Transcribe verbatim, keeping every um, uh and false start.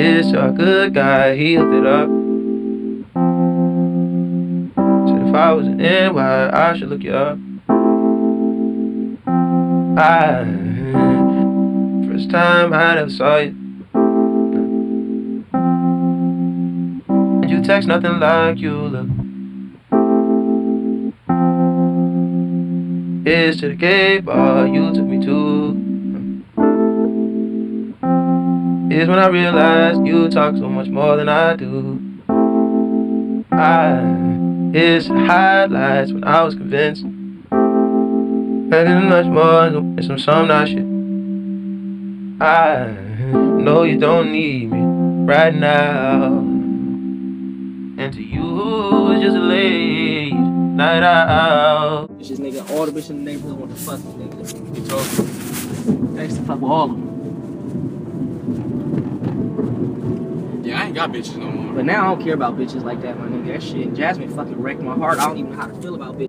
Is a good guy, he hooked it up. Said if I was an N Y, I should look you up. I, first time I ever saw you. And you text nothing like you look. Is to the gay bar you took me to. Is when I realized you talk so much more than I do. I, is the highlights when I was convinced. Better much more than some some nice shit. I know you don't need me right now. And to you, it's just a late night out. It's just nigga, all the bitches in the neighborhood want to fuck me, nigga. You told me. I used to fuck with all of them. Yeah, I ain't got bitches no more. But now I don't care about bitches like that, my nigga. That shit, Jasmine fucking wrecked my heart. I don't even know how to feel about bitches.